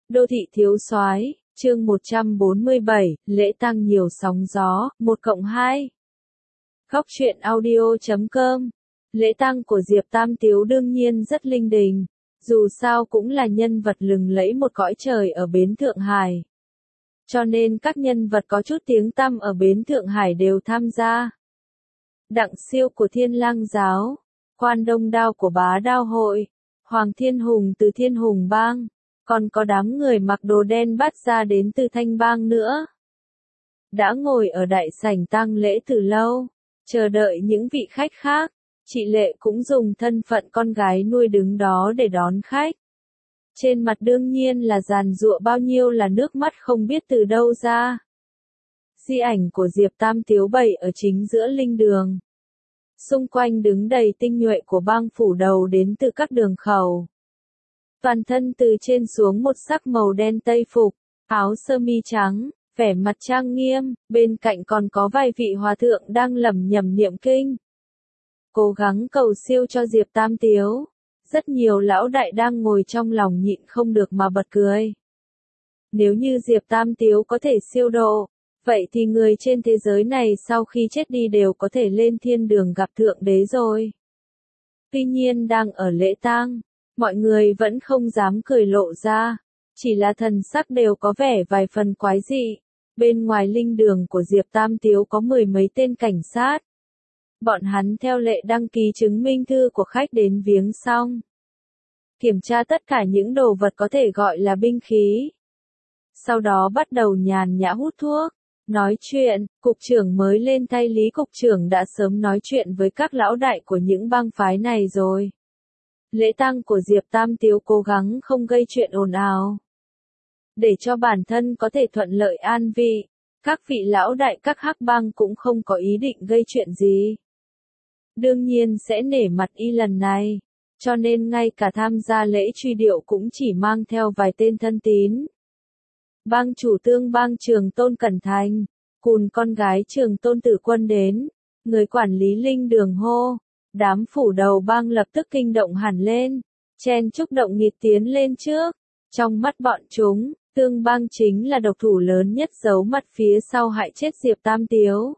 Đô thị thiếu soái, chương 147, lễ tang nhiều sóng gió, 1+2. Góc truyện audio.com. Lễ tang của Diệp Tam Tiếu đương nhiên rất linh đình, dù sao cũng là nhân vật lừng lẫy một cõi trời ở bến Thượng Hải. Cho nên các nhân vật có chút tiếng tăm ở bến Thượng Hải đều tham gia. Đặng Siêu của Thiên Lang Giáo, Quan Đông Đao của Bá Đao Hội, Hoàng Thiên Hùng từ Thiên Hùng Bang, còn có đám người mặc đồ đen bắt ra đến từ Thanh Bang nữa. Đã ngồi ở đại sảnh tang lễ từ lâu, chờ đợi những vị khách khác, chị Lệ cũng dùng thân phận con gái nuôi đứng đó để đón khách. Trên mặt đương nhiên là giàn giụa bao nhiêu là nước mắt không biết từ đâu ra. Di ảnh của Diệp Tam Tiếu bày ở chính giữa linh đường. Xung quanh đứng đầy tinh nhuệ của bang phủ đầu đến từ các đường khẩu. Toàn thân từ trên xuống một sắc màu đen tây phục, áo sơ mi trắng, vẻ mặt trang nghiêm, bên cạnh còn có vài vị hòa thượng đang lẩm nhẩm niệm kinh. Cố gắng cầu siêu cho Diệp Tam Tiếu. Rất nhiều lão đại đang ngồi trong lòng nhịn không được mà bật cười. Nếu như Diệp Tam Tiếu có thể siêu độ, vậy thì người trên thế giới này sau khi chết đi đều có thể lên thiên đường gặp Thượng Đế rồi. Tuy nhiên đang ở lễ tang, mọi người vẫn không dám cười lộ ra, chỉ là thần sắc đều có vẻ vài phần quái dị. Bên ngoài linh đường của Diệp Tam Tiếu có mười mấy tên cảnh sát. Bọn hắn theo lệ đăng ký chứng minh thư của khách đến viếng xong. Kiểm tra tất cả những đồ vật có thể gọi là binh khí. Sau đó bắt đầu nhàn nhã hút thuốc, nói chuyện. Cục trưởng mới lên thay Lý cục trưởng đã sớm nói chuyện với các lão đại của những bang phái này rồi. Lễ tang của Diệp Tam Tiếu cố gắng không gây chuyện ồn ào. Để cho bản thân có thể thuận lợi an vị, các vị lão đại các hắc bang cũng không có ý định gây chuyện gì. Đương nhiên sẽ nể mặt y lần này, cho nên ngay cả tham gia lễ truy điệu cũng chỉ mang theo vài tên thân tín. Bang chủ Tương Bang Trường Tôn Cẩn Thành, cùn con gái Trường Tôn Tử Quân đến, người quản lý linh đường hô, đám phủ đầu bang lập tức kinh động hẳn lên, chen chúc động nghịt tiến lên trước. Trong mắt bọn chúng, Tương Bang chính là độc thủ lớn nhất giấu mặt phía sau hại chết Diệp Tam Tiếu.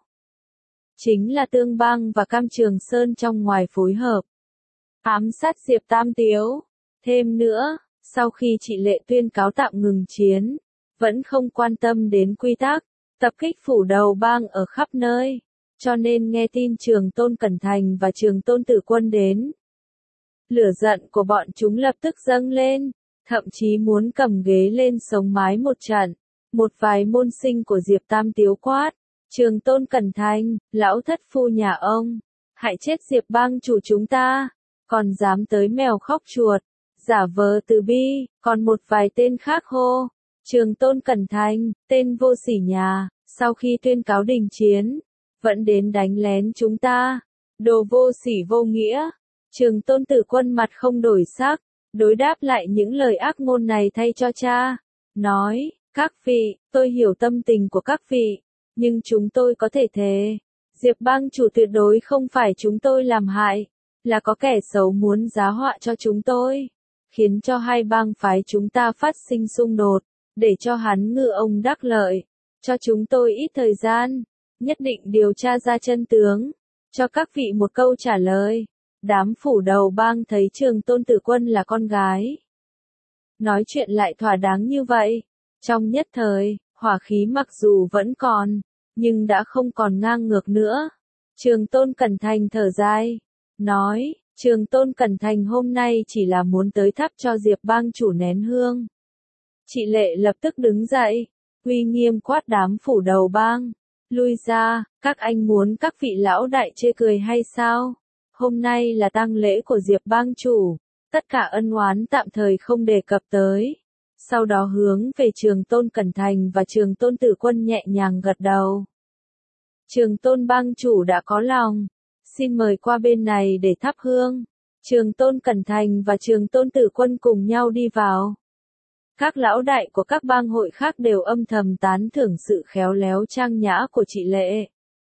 Chính là Tương Bang và Cam Trường Sơn trong ngoài phối hợp ám sát Diệp Tam Tiếu. Thêm nữa, sau khi chị Lệ tuyên cáo tạm ngừng chiến, vẫn không quan tâm đến quy tắc, tập kích phủ đầu bang ở khắp nơi, cho nên nghe tin Trường Tôn Cẩn Thành và Trường Tôn Tử Quân đến. Lửa giận của bọn chúng lập tức dâng lên, thậm chí muốn cầm ghế lên sống mái một trận. Một vài môn sinh của Diệp Tam Tiếu quát, Trường Tôn Cẩn Thành, lão thất phu nhà ông, hại chết Diệp bang chủ chúng ta, còn dám tới mèo khóc chuột, giả vờ từ bi. Còn một vài tên khác hô, Trường Tôn Cẩn Thành, tên vô sỉ nhà, sau khi tuyên cáo đình chiến, vẫn đến đánh lén chúng ta, đồ vô sỉ vô nghĩa. Trường Tôn Tử Quân mặt không đổi sắc, đối đáp lại những lời ác ngôn này thay cho cha, nói, các vị, tôi hiểu tâm tình của các vị, nhưng chúng tôi có thể thề, Diệp bang chủ tuyệt đối không phải chúng tôi làm hại, là có kẻ xấu muốn giá họa cho chúng tôi, khiến cho hai bang phái chúng ta phát sinh xung đột, để cho hắn ngư ông đắc lợi, cho chúng tôi ít thời gian, nhất định điều tra ra chân tướng, cho các vị một câu trả lời. Đám phủ đầu bang thấy Trường Tôn Tử Quân là con gái. Nói chuyện lại thỏa đáng như vậy. Trong nhất thời, hỏa khí mặc dù vẫn còn, nhưng đã không còn ngang ngược nữa. Trường Tôn Cẩn Thành thở dài, nói, Trường Tôn Cẩn Thành hôm nay chỉ là muốn tới thắp cho Diệp bang chủ nén hương. Chị Lệ lập tức đứng dậy, uy nghiêm quát đám phủ đầu bang, lui ra, các anh muốn các vị lão đại chê cười hay sao? Hôm nay là tang lễ của Diệp bang chủ, tất cả ân oán tạm thời không đề cập tới. Sau đó hướng về Trường Tôn Cẩn Thành và Trường Tôn Tử Quân nhẹ nhàng gật đầu. Trường Tôn bang chủ đã có lòng, xin mời qua bên này để thắp hương. Trường Tôn Cẩn Thành và Trường Tôn Tử Quân cùng nhau đi vào. Các lão đại của các bang hội khác đều âm thầm tán thưởng sự khéo léo trang nhã của chị Lệ.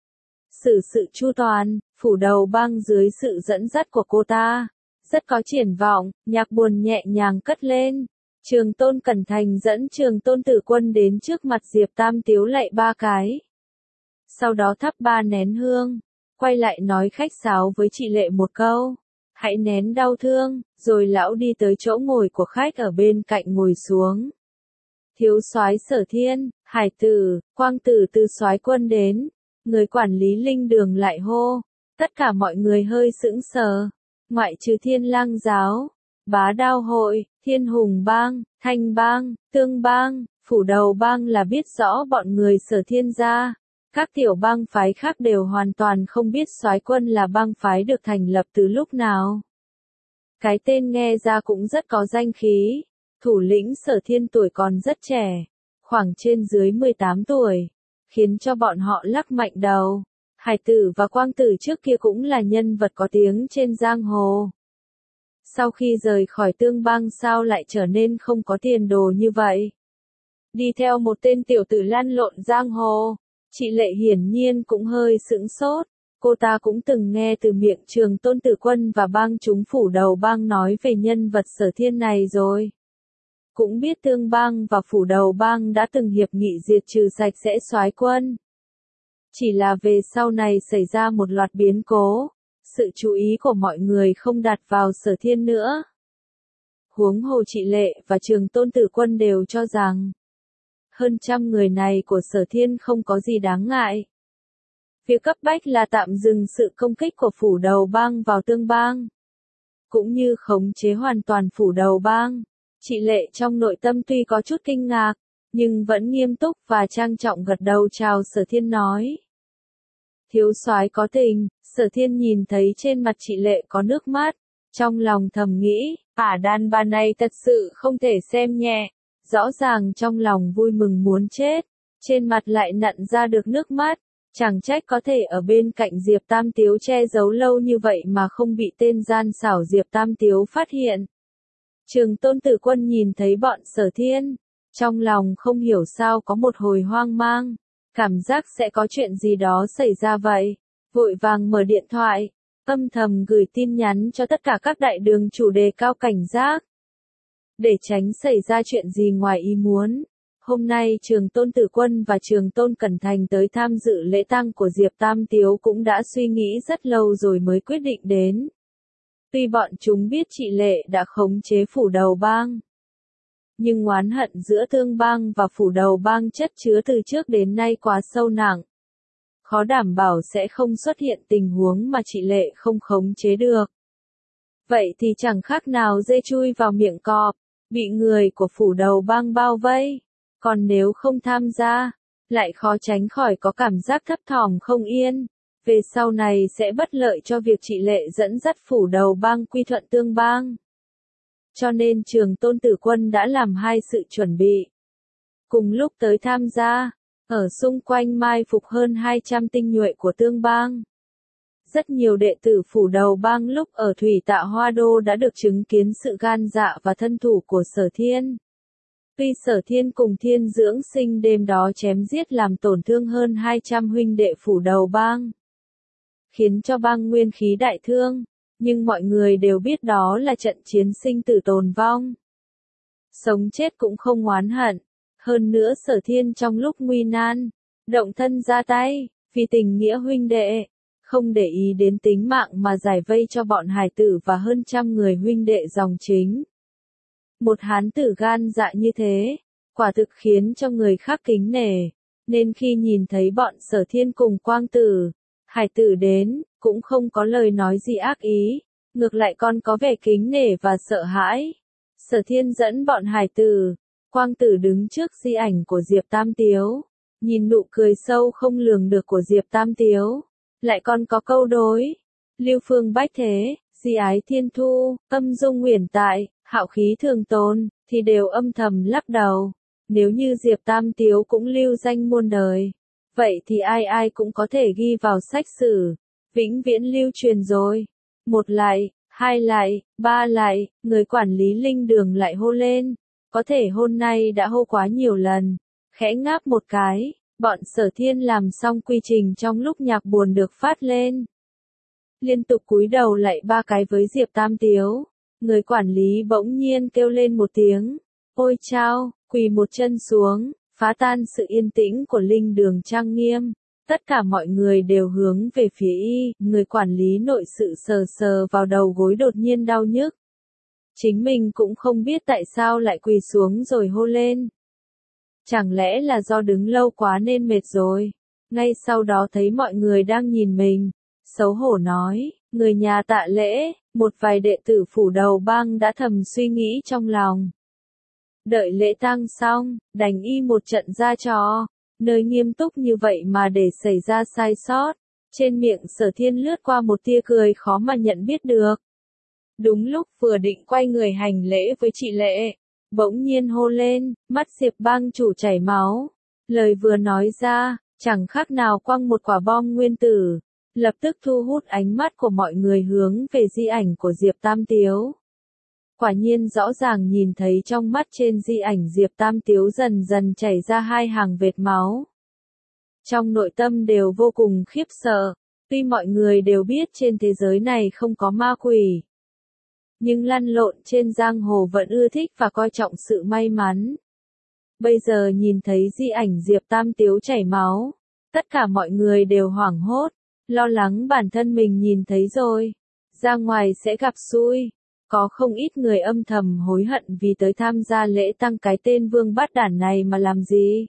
Sự chu toàn, phủ đầu bang dưới sự dẫn dắt của cô ta, rất có triển vọng, nhạc buồn nhẹ nhàng cất lên. Trường Tôn Cẩn Thành dẫn Trường Tôn Tử Quân đến trước mặt Diệp Tam Tiếu lạy 3 cái. Sau đó thắp 3 nén hương, quay lại nói khách sáo với chị Lệ một câu. Hãy nén đau thương, rồi lão đi tới chỗ ngồi của khách ở bên cạnh ngồi xuống. Thiếu soái Sở Thiên, Hải Tử, Quang Tử từ soái quân đến, người quản lý linh đường lại hô. Tất cả mọi người hơi sững sờ, ngoại trừ Thiên Lang giáo, Bá Đao hội, Thiên Hùng bang, Thanh bang, Tương bang, Phủ Đầu bang là biết rõ bọn người Sở Thiên gia. Các tiểu bang phái khác đều hoàn toàn không biết soái quân là bang phái được thành lập từ lúc nào. Cái tên nghe ra cũng rất có danh khí. Thủ lĩnh Sở Thiên tuổi còn rất trẻ, khoảng trên dưới 18 tuổi, khiến cho bọn họ lắc mạnh đầu. Hải Tử và Quang Tử trước kia cũng là nhân vật có tiếng trên giang hồ. Sau khi rời khỏi Tương bang sao lại trở nên không có tiền đồ như vậy? Đi theo một tên tiểu tử lăn lộn giang hồ. Chị Lệ hiển nhiên cũng hơi sững sốt. Cô ta cũng từng nghe từ miệng Trường Tôn Tử Quân và bang chúng Phủ Đầu bang nói về nhân vật Sở Thiên này rồi. Cũng biết Tương bang và Phủ Đầu bang đã từng hiệp nghị diệt trừ sạch sẽ soái quân. Chỉ là về sau này xảy ra một loạt biến cố, sự chú ý của mọi người không đặt vào Sở Thiên nữa. Huống hồ chị Lệ và Trường Tôn Tử Quân đều cho rằng, hơn 100 người này của Sở Thiên không có gì đáng ngại. Việc cấp bách là tạm dừng sự công kích của Phủ Đầu bang vào Tương bang, cũng như khống chế hoàn toàn Phủ Đầu bang. Chị Lệ trong nội tâm tuy có chút kinh ngạc, nhưng vẫn nghiêm túc và trang trọng gật đầu chào Sở Thiên nói. Thiếu soái có tình. Sở Thiên nhìn thấy trên mặt chị Lệ có nước mắt, trong lòng thầm nghĩ, đàn bà này thật sự không thể xem nhẹ. Rõ ràng trong lòng vui mừng muốn chết, trên mặt lại nặn ra được nước mắt, chẳng trách có thể ở bên cạnh Diệp Tam Tiếu che giấu lâu như vậy mà không bị tên gian xảo Diệp Tam Tiếu phát hiện. Trường Tôn Tử Quân nhìn thấy bọn Sở Thiên, trong lòng không hiểu sao có một hồi hoang mang, cảm giác sẽ có chuyện gì đó xảy ra vậy, vội vàng mở điện thoại, âm thầm gửi tin nhắn cho tất cả các đại đường chủ đề cao cảnh giác. Để tránh xảy ra chuyện gì ngoài ý muốn, hôm nay Trường Tôn Tử Quân và Trường Tôn Cẩn Thành tới tham dự lễ tang của Diệp Tam Tiếu cũng đã suy nghĩ rất lâu rồi mới quyết định đến. Tuy bọn chúng biết chị Lệ đã khống chế Phủ Đầu bang, nhưng oán hận giữa Tương bang và Phủ Đầu bang chất chứa từ trước đến nay quá sâu nặng. Khó đảm bảo sẽ không xuất hiện tình huống mà chị Lệ không khống chế được. Vậy thì chẳng khác nào dê chui vào miệng cọp, bị người của Phủ Đầu bang bao vây. Còn nếu không tham gia, lại khó tránh khỏi có cảm giác thấp thỏm không yên. Về sau này sẽ bất lợi cho việc chị Lệ dẫn dắt Phủ Đầu bang quy thuận Tương bang. Cho nên Trường Tôn Tử Quân đã làm hai sự chuẩn bị. Cùng lúc tới tham gia, ở xung quanh mai phục hơn 200 tinh nhuệ của Tương bang. Rất nhiều đệ tử Phủ Đầu bang lúc ở Thủy Tạ Hoa Đô đã được chứng kiến sự gan dạ và thân thủ của Sở Thiên. Tuy Sở Thiên cùng Thiên Dưỡng Sinh đêm đó chém giết làm tổn thương hơn 200 huynh đệ Phủ Đầu bang, khiến cho bang nguyên khí đại thương, nhưng mọi người đều biết đó là trận chiến sinh tử tồn vong. Sống chết cũng không oán hận, hơn nữa Sở Thiên trong lúc nguy nan, động thân ra tay, vì tình nghĩa huynh đệ, không để ý đến tính mạng mà giải vây cho bọn hải tử và hơn 100 người huynh đệ dòng chính. Một hán tử gan dạ như thế, quả thực khiến cho người khác kính nể, nên khi nhìn thấy bọn Sở Thiên cùng Quang Tử, Hải Tử đến, cũng không có lời nói gì ác ý, ngược lại còn có vẻ kính nể và sợ hãi. Sở Thiên dẫn bọn Hải Tử, Quang Tử đứng trước di ảnh của Diệp Tam Tiếu, nhìn nụ cười sâu không lường được của Diệp Tam Tiếu, lại còn có câu đối, Lưu Phương Bách Thế, Di Ái Thiên Thu, Âm Dung Uyển Tại, Hạo Khí Thường Tồn, thì đều âm thầm lắc đầu. Nếu như Diệp Tam Tiếu cũng lưu danh muôn đời, vậy thì ai ai cũng có thể ghi vào sách sử, vĩnh viễn lưu truyền rồi. Một lại, hai lại, ba lại, người quản lý linh đường lại hô lên, có thể hôm nay đã hô quá nhiều lần, khẽ ngáp một cái, bọn Sở Thiên làm xong quy trình trong lúc nhạc buồn được phát lên. Liên tục cúi đầu lạy 3 cái với Diệp Tam Tiếu, người quản lý bỗng nhiên kêu lên một tiếng, Ôi chao, quỳ một chân xuống, phá tan sự yên tĩnh của linh đường trang nghiêm. Tất cả mọi người đều hướng về phía y, người quản lý nội sự sờ sờ vào đầu gối đột nhiên đau nhức. Chính mình cũng không biết tại sao lại quỳ xuống rồi hô lên. Chẳng lẽ là do đứng lâu quá nên mệt rồi? Ngay sau đó thấy mọi người đang nhìn mình, xấu hổ nói, người nhà Tạ Lễ, một vài đệ tử phủ đầu bang đã thầm suy nghĩ trong lòng. Đợi lễ tang xong, đành y một trận ra trò, nơi nghiêm túc như vậy mà để xảy ra sai sót. Trên miệng Sở Thiên lướt qua một tia cười khó mà nhận biết được. Đúng lúc vừa định quay người hành lễ với chị Lệ, bỗng nhiên hô lên, mắt Diệp bang chủ chảy máu. Lời vừa nói ra, chẳng khác nào quăng một quả bom nguyên tử, lập tức thu hút ánh mắt của mọi người hướng về di ảnh của Diệp Tam Tiếu. Quả nhiên rõ ràng nhìn thấy trong mắt trên di ảnh Diệp Tam Tiếu dần dần chảy ra hai hàng vệt máu. Trong nội tâm đều vô cùng khiếp sợ, tuy mọi người đều biết trên thế giới này không có ma quỷ, nhưng lăn lộn trên giang hồ vẫn ưa thích và coi trọng sự may mắn. Bây giờ nhìn thấy di ảnh Diệp Tam Tiếu chảy máu, tất cả mọi người đều hoảng hốt, lo lắng bản thân mình nhìn thấy rồi, ra ngoài sẽ gặp xui. Có không ít người âm thầm hối hận vì tới tham gia lễ tang cái tên Vương Bát Đản này mà làm gì.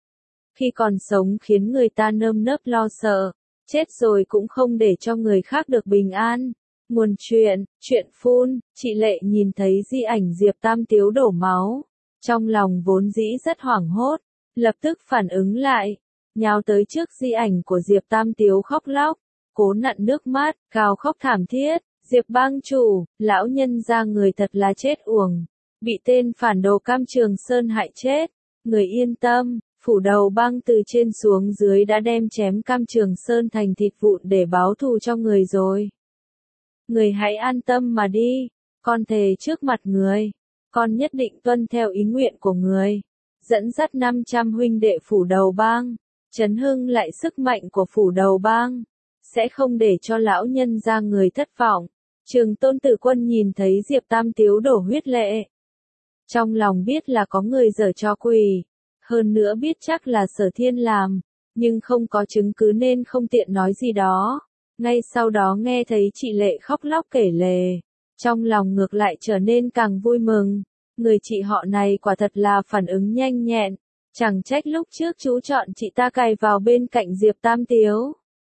Khi còn sống khiến người ta nơm nớp lo sợ, chết rồi cũng không để cho người khác được bình an. Nguồn chuyện phun, chị Lệ nhìn thấy di ảnh Diệp Tam Tiếu đổ máu. Trong lòng vốn dĩ rất hoảng hốt, lập tức phản ứng lại, nhào tới trước di ảnh của Diệp Tam Tiếu khóc lóc, cố nặn nước mắt, gào khóc thảm thiết. Diệp bang chủ, lão nhân ra người thật là chết uổng, bị tên phản đồ Cam Trường Sơn hại chết. Người yên tâm, phủ đầu bang từ trên xuống dưới đã đem chém Cam Trường Sơn thành thịt vụn để báo thù cho người rồi. Người hãy an tâm mà đi, con thề trước mặt người, con nhất định tuân theo ý nguyện của người, dẫn dắt 500 huynh đệ phủ đầu bang, chấn hưng lại sức mạnh của phủ đầu bang, sẽ không để cho lão nhân ra người thất vọng. Trường Tôn Tử Quân nhìn thấy Diệp Tam Tiếu đổ huyết lệ. Trong lòng biết là có người giở trò quỷ, hơn nữa biết chắc là Sở Thiên làm, nhưng không có chứng cứ nên không tiện nói gì đó. Ngay sau đó nghe thấy chị Lệ khóc lóc kể lể, trong lòng ngược lại trở nên càng vui mừng. Người chị họ này quả thật là phản ứng nhanh nhẹn, chẳng trách lúc trước chú chọn chị ta cài vào bên cạnh Diệp Tam Tiếu.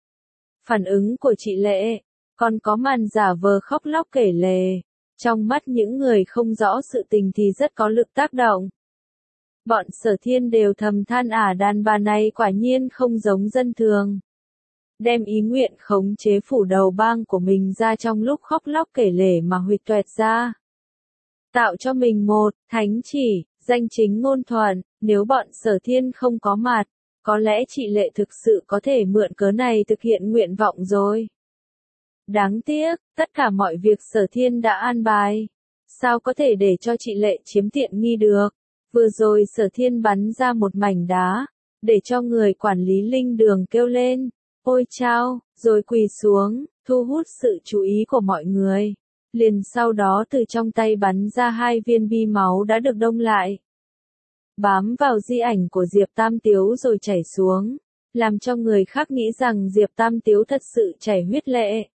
Phản ứng của chị Lệ, còn có màn giả vờ khóc lóc kể lể, trong mắt những người không rõ sự tình thì rất có lực tác động. Bọn Sở Thiên đều thầm than đàn bà này quả nhiên không giống dân thường. Đem ý nguyện khống chế phủ đầu bang của mình ra trong lúc khóc lóc kể lể mà huỵch toẹt ra. Tạo cho mình một thánh chỉ, danh chính ngôn thuận, nếu bọn Sở Thiên không có mặt, có lẽ chị Lệ thực sự có thể mượn cớ này thực hiện nguyện vọng rồi. Đáng tiếc, tất cả mọi việc Sở Thiên đã an bài. Sao có thể để cho chị Lệ chiếm tiện nghi được? Vừa rồi Sở Thiên bắn ra một mảnh đá, để cho người quản lý linh đường kêu lên, ôi chao, rồi quỳ xuống, thu hút sự chú ý của mọi người. Liền sau đó từ trong tay bắn ra 2 viên bi máu đã được đông lại. Bám vào di ảnh của Diệp Tam Tiếu rồi chảy xuống, làm cho người khác nghĩ rằng Diệp Tam Tiếu thật sự chảy huyết lệ.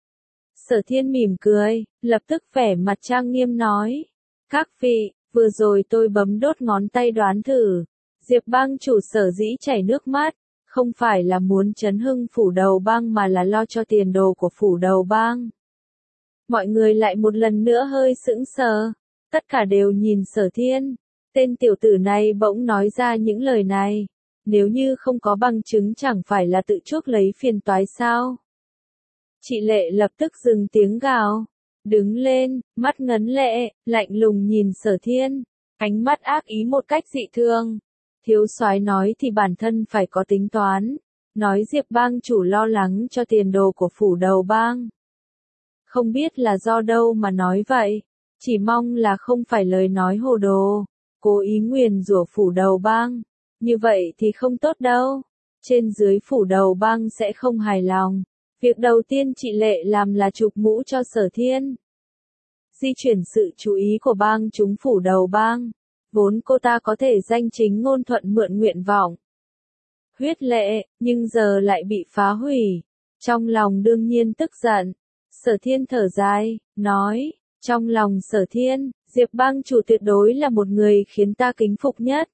Sở Thiên mỉm cười, lập tức vẻ mặt trang nghiêm nói, các vị, vừa rồi tôi bấm đốt ngón tay đoán thử, Diệp bang chủ sở dĩ chảy nước mắt, không phải là muốn chấn hưng phủ đầu bang mà là lo cho tiền đồ của phủ đầu bang. Mọi người lại một lần nữa hơi sững sờ, tất cả đều nhìn Sở Thiên, tên tiểu tử này bỗng nói ra những lời này, nếu như không có bằng chứng chẳng phải là tự chuốc lấy phiền toái sao? Chị Lệ lập tức dừng tiếng gào, đứng lên, mắt ngấn lệ, lạnh lùng nhìn Sở Thiên, ánh mắt ác ý một cách dị thường. Thiếu soái nói thì bản thân phải có tính toán, nói Diệp bang chủ lo lắng cho tiền đồ của phủ đầu bang. Không biết là do đâu mà nói vậy, chỉ mong là không phải lời nói hồ đồ, cố ý nguyền rủa phủ đầu bang, như vậy thì không tốt đâu, trên dưới phủ đầu bang sẽ không hài lòng. Việc đầu tiên chị Lệ làm là chụp mũ cho Sở Thiên. Di chuyển sự chú ý của bang chúng phủ đầu bang. vốn cô ta có thể danh chính ngôn thuận mượn nguyện vọng huyết lệ, nhưng giờ lại bị phá hủy. Trong lòng đương nhiên tức giận. Sở Thiên thở dài, nói, trong lòng Sở Thiên, Diệp bang chủ tuyệt đối là một người khiến ta kính phục nhất.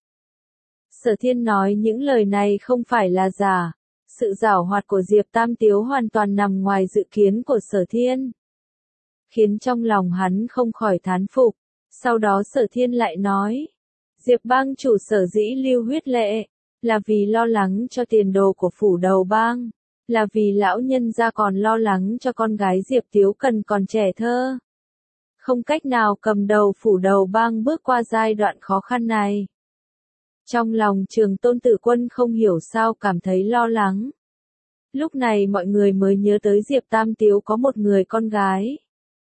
Sở Thiên nói những lời này không phải là giả. Sự giảo hoạt của Diệp Tam Tiếu hoàn toàn nằm ngoài dự kiến của Sở Thiên, khiến trong lòng hắn không khỏi thán phục. Sau đó Sở Thiên lại nói, Diệp bang chủ sở dĩ lưu huyết lệ, là vì lo lắng cho tiền đồ của phủ đầu bang, là vì lão nhân gia còn lo lắng cho con gái Diệp Tiếu Cần còn trẻ thơ, không cách nào cầm đầu phủ đầu bang bước qua giai đoạn khó khăn này. Trong lòng Trường Tôn Tử Quân không hiểu sao cảm thấy lo lắng. Lúc này mọi người mới nhớ tới Diệp Tam Tiếu có một người con gái.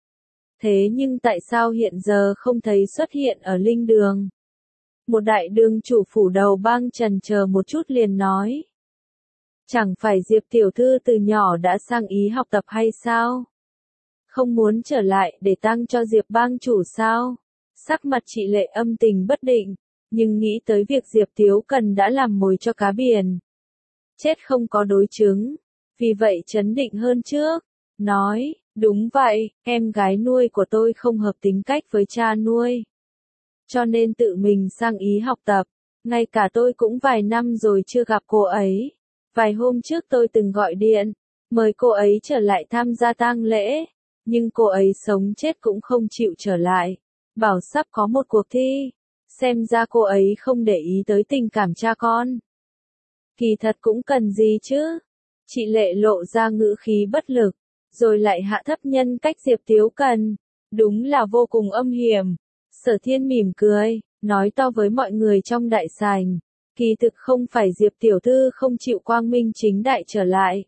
Thế nhưng tại sao hiện giờ không thấy xuất hiện ở linh đường? Một đại đường chủ phủ đầu bang chần chờ một chút liền nói. Chẳng phải Diệp tiểu thư từ nhỏ đã sang Ý học tập hay sao? Không muốn trở lại để tăng cho Diệp bang chủ sao? Sắc mặt chị Lệ âm tình bất định, nhưng nghĩ tới việc Diệp Tiếu Cần đã làm mồi cho cá biển. Chết không có đối chứng, vì vậy trấn định hơn trước, nói, đúng vậy, em gái nuôi của tôi không hợp tính cách với cha nuôi. Cho nên tự mình sang Ý học tập, ngay cả tôi cũng vài năm rồi chưa gặp cô ấy. Vài hôm trước tôi từng gọi điện, mời cô ấy trở lại tham gia tang lễ, nhưng cô ấy sống chết cũng không chịu trở lại, bảo sắp có một cuộc thi, xem ra cô ấy không để ý tới tình cảm cha con. Kỳ thật cũng cần gì chứ? Chị Lệ lộ ra ngữ khí bất lực, rồi lại hạ thấp nhân cách Diệp Tiếu Cần, đúng là vô cùng âm hiểm. Sở Thiên mỉm cười, nói to với mọi người trong đại sảnh, kỳ thực không phải Diệp tiểu thư không chịu quang minh chính đại trở lại,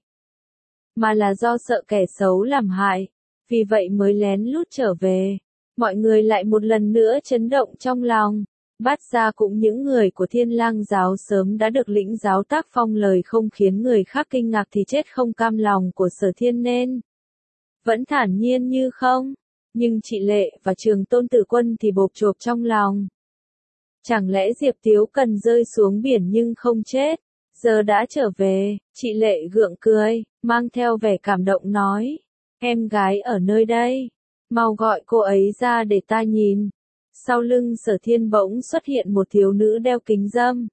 mà là do sợ kẻ xấu làm hại, vì vậy mới lén lút trở về. Mọi người lại một lần nữa chấn động trong lòng. Bát gia cũng những người của Thiên Lang giáo sớm đã được lĩnh giáo tác phong lời không khiến người khác kinh ngạc thì chết không cam lòng của Sở Thiên nên vẫn thản nhiên như không. Nhưng chị Lệ và Trường Tôn Tử Quân thì bộp chộp trong lòng. Chẳng lẽ Diệp Tiếu Cần rơi xuống biển nhưng không chết, giờ đã trở về? Chị Lệ gượng cười, mang theo vẻ cảm động nói, em gái ở nơi đây, mau gọi cô ấy ra để ta nhìn. Sau lưng Sở Thiên bỗng xuất hiện một thiếu nữ đeo kính râm.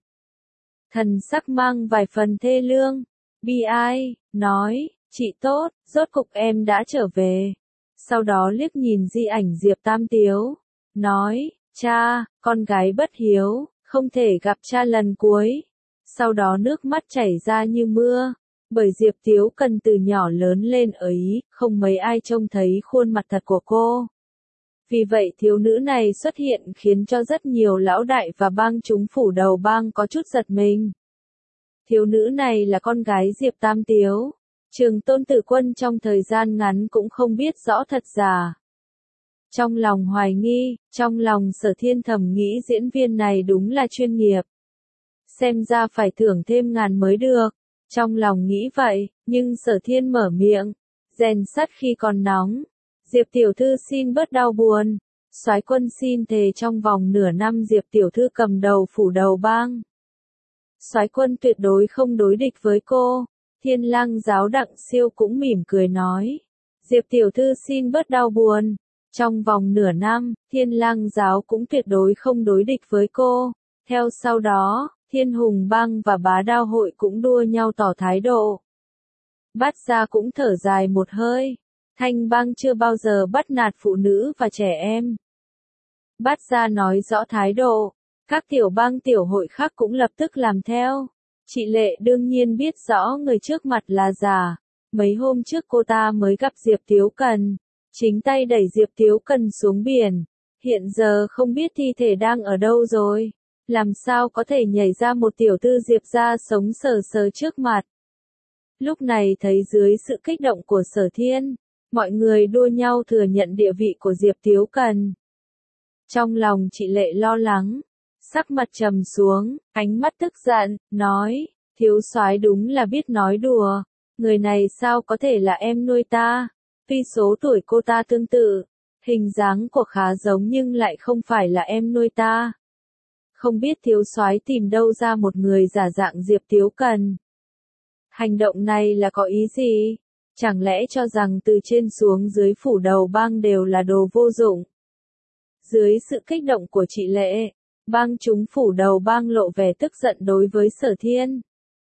Thần sắc mang vài phần thê lương, bi ai, nói, chị tốt, rốt cục em đã trở về. Sau đó liếc nhìn di ảnh Diệp Tam Tiếu, nói, cha, con gái bất hiếu, không thể gặp cha lần cuối. Sau đó nước mắt chảy ra như mưa, bởi Diệp Tiếu Cần từ nhỏ lớn lên ở Ý, không mấy ai trông thấy khuôn mặt thật của cô. Vì vậy thiếu nữ này xuất hiện khiến cho rất nhiều lão đại và bang chúng phủ đầu bang có chút giật mình. Thiếu nữ này là con gái Diệp Tam Tiếu. Trường Tôn Tử Quân trong thời gian ngắn cũng không biết rõ thật giả. Trong lòng hoài nghi, trong lòng Sở Thiên thầm nghĩ diễn viên này đúng là chuyên nghiệp. Xem ra phải thưởng thêm ngàn mới được. Trong lòng nghĩ vậy, nhưng Sở Thiên mở miệng, rèn sắt khi còn nóng. Diệp tiểu thư xin bớt đau buồn. Soái quân xin thề trong vòng nửa năm Diệp tiểu thư cầm đầu phủ đầu bang, soái quân tuyệt đối không đối địch với cô. Thiên Lang giáo Đặng Siêu cũng mỉm cười nói, Diệp tiểu thư xin bớt đau buồn. Trong vòng nửa năm, Thiên Lang giáo cũng tuyệt đối không đối địch với cô. Theo sau đó, Thiên Hùng bang và Bá Đao hội cũng đua nhau tỏ thái độ. Bát gia cũng thở dài một hơi. Thanh bang chưa bao giờ bắt nạt phụ nữ và trẻ em. Bát gia nói rõ thái độ. Các tiểu bang tiểu hội khác cũng lập tức làm theo. Chị Lệ đương nhiên biết rõ người trước mặt là giả. Mấy hôm trước cô ta mới gặp Diệp Tiếu Cần. Chính tay đẩy Diệp Tiếu Cần xuống biển. Hiện giờ không biết thi thể đang ở đâu rồi. Làm sao có thể nhảy ra một tiểu thư Diệp gia sống sờ sờ trước mặt. Lúc này thấy dưới sự kích động của Sở Thiên, mọi người đua nhau thừa nhận địa vị của Diệp Tiếu Cần. Trong lòng chị Lệ lo lắng, sắc mặt trầm xuống, ánh mắt tức giận, nói, thiếu soái đúng là biết nói đùa, người này sao có thể là em nuôi ta, tuy số tuổi cô ta tương tự, hình dáng của khá giống nhưng lại không phải là em nuôi ta. Không biết thiếu soái tìm đâu ra một người giả dạng Diệp Tiếu Cần. Hành động này là có ý gì? Chẳng lẽ cho rằng từ trên xuống dưới phủ đầu bang đều là đồ vô dụng? Dưới sự kích động của chị Lệ, bang chúng phủ đầu bang lộ vẻ tức giận đối với Sở Thiên.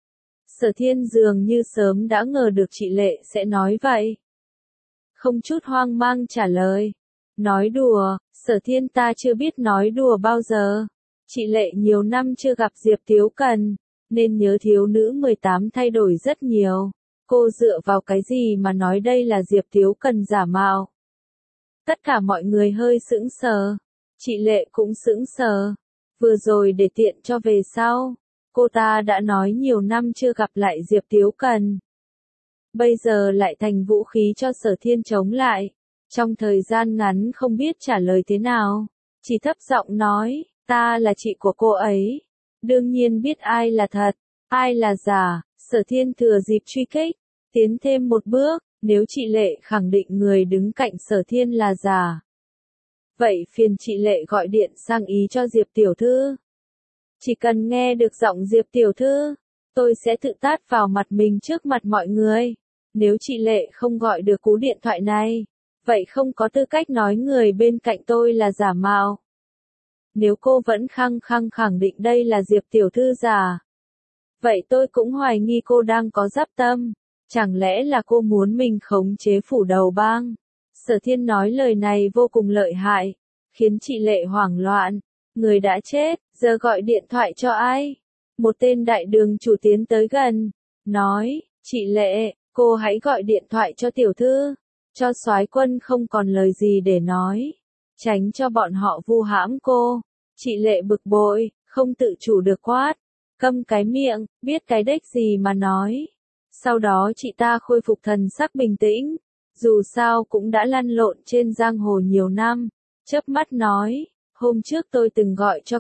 Sở Thiên dường như sớm đã ngờ được chị Lệ sẽ nói vậy. Không chút hoang mang trả lời. Nói đùa, Sở Thiên ta chưa biết nói đùa bao giờ. Chị Lệ nhiều năm chưa gặp Diệp Tiếu Cần, nên nhớ thiếu nữ 18 thay đổi rất nhiều. Cô dựa vào cái gì mà nói đây là Diệp Tiếu Cần giả mạo? Tất cả mọi người hơi sững sờ. Chị Lệ cũng sững sờ. Vừa rồi để tiện cho về sau, cô ta đã nói nhiều năm chưa gặp lại Diệp Tiếu Cần. Bây giờ lại thành vũ khí cho Sở Thiên chống lại. Trong thời gian ngắn không biết trả lời thế nào, chỉ thấp giọng nói, ta là chị của cô ấy. Đương nhiên biết ai là thật, ai là giả. Sở Thiên thừa dịp truy kích, tiến thêm một bước, nếu chị Lệ khẳng định người đứng cạnh Sở Thiên là giả. Vậy phiền chị Lệ gọi điện sang ý cho Diệp tiểu thư. Chỉ cần nghe được giọng Diệp tiểu thư, tôi sẽ tự tát vào mặt mình trước mặt mọi người. Nếu chị Lệ không gọi được cú điện thoại này, vậy không có tư cách nói người bên cạnh tôi là giả mạo. Nếu cô vẫn khăng khăng khẳng định đây là Diệp tiểu thư giả, vậy tôi cũng hoài nghi cô đang có giáp tâm. Chẳng lẽ là cô muốn mình khống chế phủ đầu bang? Sở Thiên nói lời này vô cùng lợi hại, khiến chị Lệ hoảng loạn. Người đã chết, giờ gọi điện thoại cho ai? Một tên đại đường chủ tiến tới gần, nói, chị Lệ, cô hãy gọi điện thoại cho tiểu thư, cho soái quân không còn lời gì để nói, tránh cho bọn họ vu hãm cô. Chị Lệ bực bội, không tự chủ được quát, câm cái miệng, biết cái đếch gì mà nói. Sau đó chị ta khôi phục thần sắc bình tĩnh, dù sao cũng đã lăn lộn trên giang hồ nhiều năm, chớp mắt nói, hôm trước tôi từng gọi cho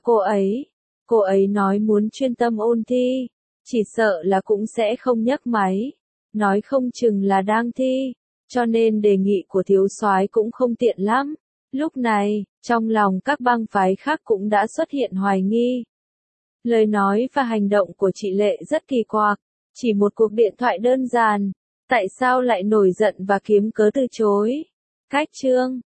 cô ấy nói muốn chuyên tâm ôn thi, chỉ sợ là cũng sẽ không nhấc máy, nói không chừng là đang thi, cho nên đề nghị của thiếu soái cũng không tiện lắm. Lúc này, trong lòng các bang phái khác cũng đã xuất hiện hoài nghi. Lời nói và hành động của chị Lệ rất kỳ quặc, chỉ một cuộc điện thoại đơn giản, tại sao lại nổi giận và kiếm cớ từ chối? Cách chương